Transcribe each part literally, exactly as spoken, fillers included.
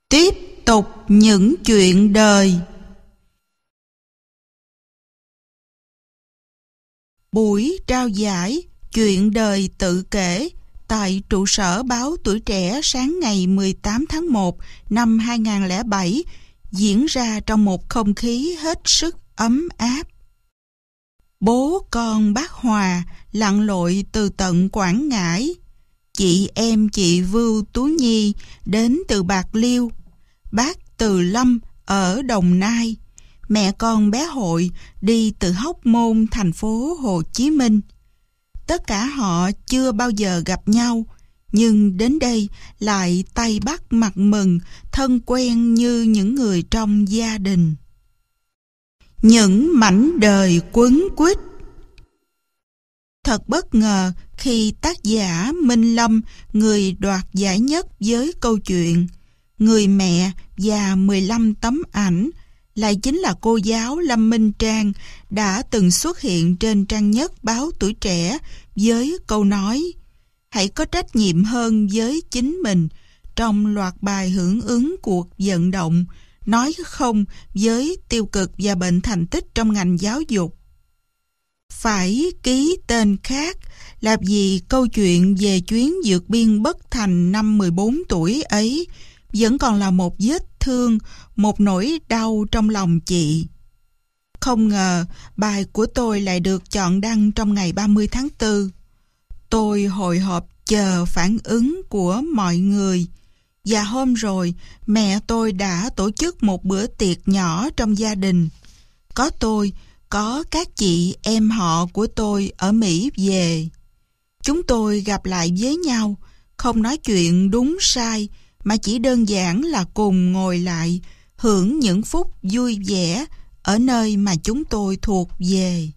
Tiếp tục những chuyện đời. Buổi trao giải chuyện đời tự kể tại trụ sở báo Tuổi Trẻ sáng ngày mười tám tháng một năm hai nghìn không trăm lẻ bảy diễn ra trong một không khí hết sức ấm áp. Bố con bác Hòa lặn lội từ tận Quảng Ngãi, chị em chị Vưu Tú Nhi đến từ Bạc Liêu, bác Từ Lâm ở Đồng Nai, mẹ con bé Hội đi từ Hóc Môn, thành phố Hồ Chí Minh. Tất cả họ chưa bao giờ gặp nhau, nhưng đến đây lại tay bắt mặt mừng, thân quen như những người trong gia đình. Những mảnh đời quấn quýt. Thật bất ngờ khi tác giả Minh Lâm, người đoạt giải nhất với câu chuyện Người mẹ và mười lăm tấm ảnh, lại chính là cô giáo Lâm Minh Trang, đã từng xuất hiện trên trang nhất báo Tuổi Trẻ với câu nói hãy có trách nhiệm hơn với chính mình trong loạt bài hưởng ứng cuộc vận động nói không với tiêu cực và bệnh thành tích trong ngành giáo dục. Phải ký tên khác là vì câu chuyện về chuyến vượt biên bất thành năm mười bốn tuổi ấy vẫn còn là một vết thương, một nỗi đau trong lòng chị. Không ngờ bài của tôi lại được chọn đăng trong ngày ba mươi tháng tư. Tôi hồi hộp chờ phản ứng của mọi người. Và hôm rồi, mẹ tôi đã tổ chức một bữa tiệc nhỏ trong gia đình. Có tôi, có các chị em họ của tôi ở Mỹ về. Chúng tôi gặp lại với nhau, không nói chuyện đúng sai, mà chỉ đơn giản là cùng ngồi lại, hưởng những phút vui vẻ ở nơi mà chúng tôi thuộc về.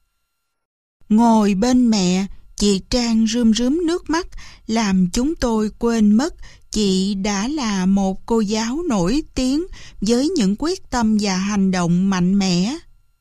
Ngồi bên mẹ, chị Trang rơm rớm nước mắt, làm chúng tôi quên mất chị đã là một cô giáo nổi tiếng với những quyết tâm và hành động mạnh mẽ.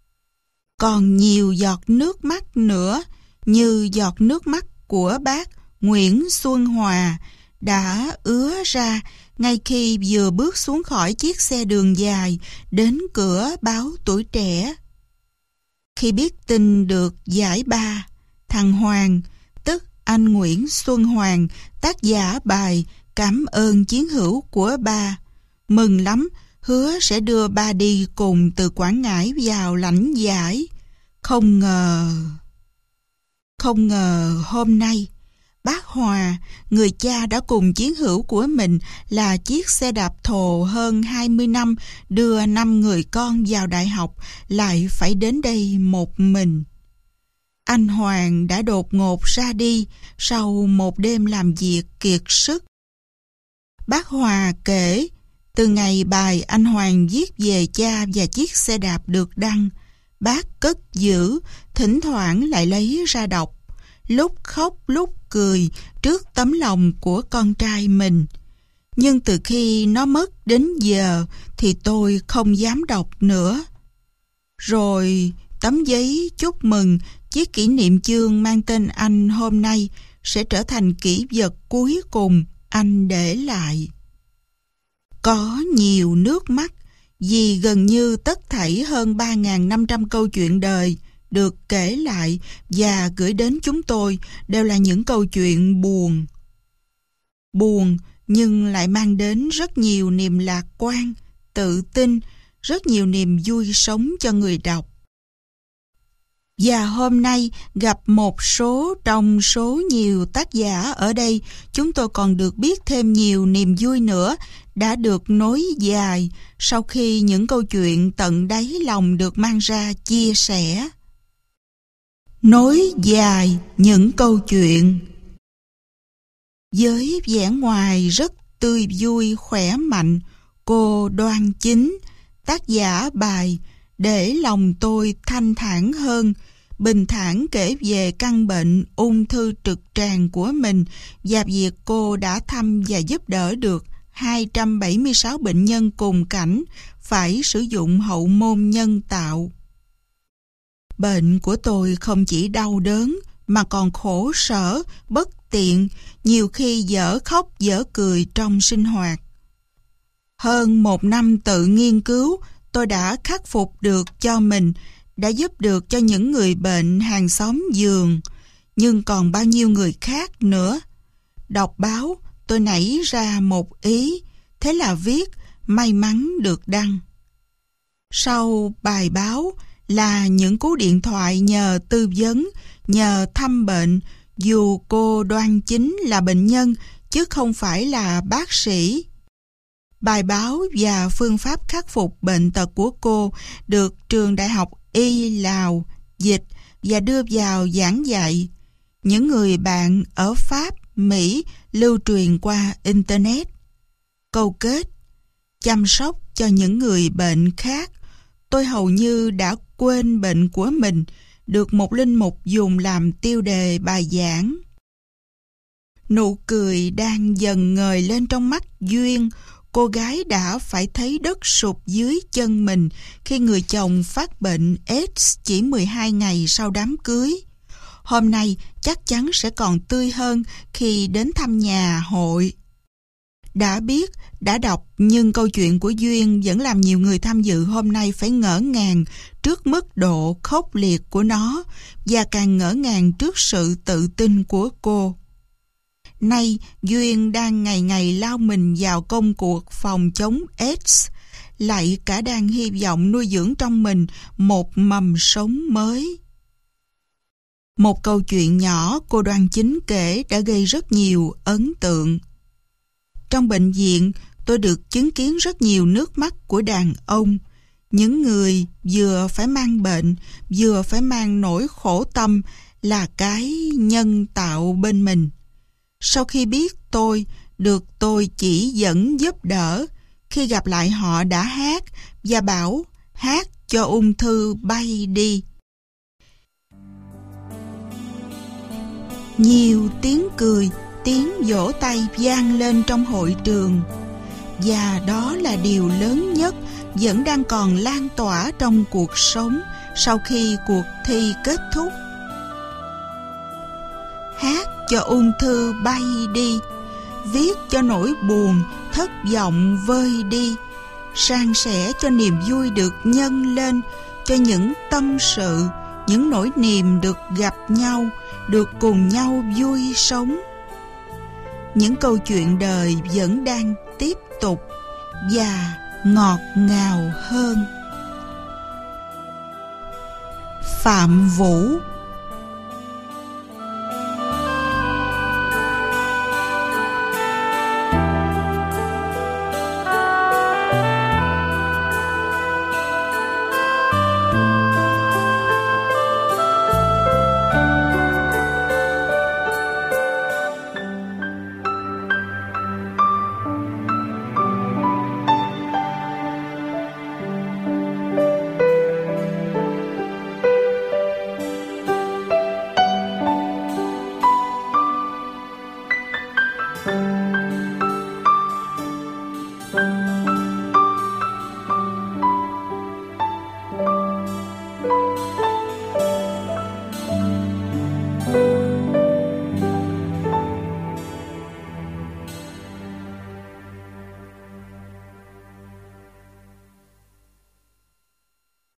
Còn nhiều giọt nước mắt nữa, như giọt nước mắt của bác Nguyễn Xuân Hòa, đã ứa ra ngay khi vừa bước xuống khỏi chiếc xe đường dài đến cửa báo Tuổi Trẻ. Khi biết tin được giải ba, thằng Hoàng, tức anh Nguyễn Xuân Hoàng, tác giả bài Cảm ơn chiến hữu của ba, mừng lắm, hứa sẽ đưa ba đi cùng từ Quảng Ngãi vào lãnh giải. Không ngờ... Không ngờ hôm nay, bác Hòa, người cha đã cùng chiến hữu của mình là chiếc xe đạp thồ hơn hai mươi năm đưa năm người con vào đại học, lại phải đến đây một mình. Anh Hoàng đã đột ngột ra đi sau một đêm làm việc kiệt sức. Bác Hòa kể, từ ngày bài anh Hoàng viết về cha và chiếc xe đạp được đăng, bác cất giữ, thỉnh thoảng lại lấy ra đọc, lúc khóc lúc cười trước tấm lòng của con trai mình. Nhưng từ khi nó mất đến giờ thì tôi không dám đọc nữa. Rồi tấm giấy chúc mừng chiếc kỷ niệm chương mang tên anh hôm nay sẽ trở thành kỷ vật cuối cùng anh để lại. Có nhiều nước mắt vì gần như tất thảy hơn ba nghìn năm trăm câu chuyện đời được kể lại và gửi đến chúng tôi đều là những câu chuyện buồn. Buồn nhưng lại mang đến rất nhiều niềm lạc quan, tự tin, rất nhiều niềm vui sống cho người đọc. Và hôm nay gặp một số trong số nhiều tác giả ở đây, chúng tôi còn được biết thêm nhiều niềm vui nữa đã được nối dài sau khi những câu chuyện tận đáy lòng được mang ra chia sẻ. Nối dài những câu chuyện. Với vẻ ngoài rất tươi vui khỏe mạnh, cô Đoan Chính, tác giả bài Để lòng tôi thanh thản hơn, bình thản kể về căn bệnh ung thư trực tràng của mình và việc cô đã thăm và giúp đỡ được hai trăm bảy mươi sáu bệnh nhân cùng cảnh phải sử dụng hậu môn nhân tạo. Bệnh của tôi không chỉ đau đớn mà còn khổ sở, bất tiện, nhiều khi dở khóc dở cười trong sinh hoạt. Hơn một năm tự nghiên cứu, tôi đã khắc phục được cho mình, đã giúp được cho những người bệnh hàng xóm giường, nhưng còn bao nhiêu người khác nữa. Đọc báo, tôi nảy ra một ý, thế là viết, may mắn được đăng. Sau bài báo là những cú điện thoại nhờ tư vấn, nhờ thăm bệnh, dù cô đoan chính là bệnh nhân chứ không phải là bác sĩ. Bài báo và phương pháp khắc phục bệnh tật của cô được trường đại học Y Lào dịch và đưa vào giảng dạy. Những người bạn ở Pháp, Mỹ lưu truyền qua Internet. Câu kết: chăm sóc cho những người bệnh khác. Tôi hầu như đã quên bệnh của mình, được một linh mục dùng làm tiêu đề bài giảng. Nụ cười đang dần ngời lên trong mắt Duyên. Cô gái đã phải thấy đất sụp dưới chân mình khi người chồng phát bệnh AIDS chỉ mười hai ngày sau đám cưới. Hôm nay chắc chắn sẽ còn tươi hơn khi đến thăm nhà hội. Đã biết, đã đọc, nhưng câu chuyện của Duyên vẫn làm nhiều người tham dự hôm nay phải ngỡ ngàng trước mức độ khốc liệt của nó và càng ngỡ ngàng trước sự tự tin của cô. Nay, Duyên đang ngày ngày lao mình vào công cuộc phòng chống AIDS, lại cả đang hy vọng nuôi dưỡng trong mình một mầm sống mới. Một câu chuyện nhỏ cô Đoan Chính kể đã gây rất nhiều ấn tượng. Trong bệnh viện, tôi được chứng kiến rất nhiều nước mắt của đàn ông, những người vừa phải mang bệnh, vừa phải mang nỗi khổ tâm là cái nhân tạo bên mình. Sau khi biết tôi, được tôi chỉ dẫn giúp đỡ, khi gặp lại họ đã hát và bảo hát cho ung thư bay đi. Nhiều tiếng cười, tiếng vỗ tay vang lên trong hội trường. Và đó là điều lớn nhất vẫn đang còn lan tỏa trong cuộc sống sau khi cuộc thi kết thúc. Hát cho ung thư bay đi, viết cho nỗi buồn, thất vọng vơi đi, san sẻ cho niềm vui được nhân lên, cho những tâm sự, những nỗi niềm được gặp nhau, được cùng nhau vui sống. Những câu chuyện đời vẫn đang tiếp tục và ngọt ngào hơn. Phạm Vũ.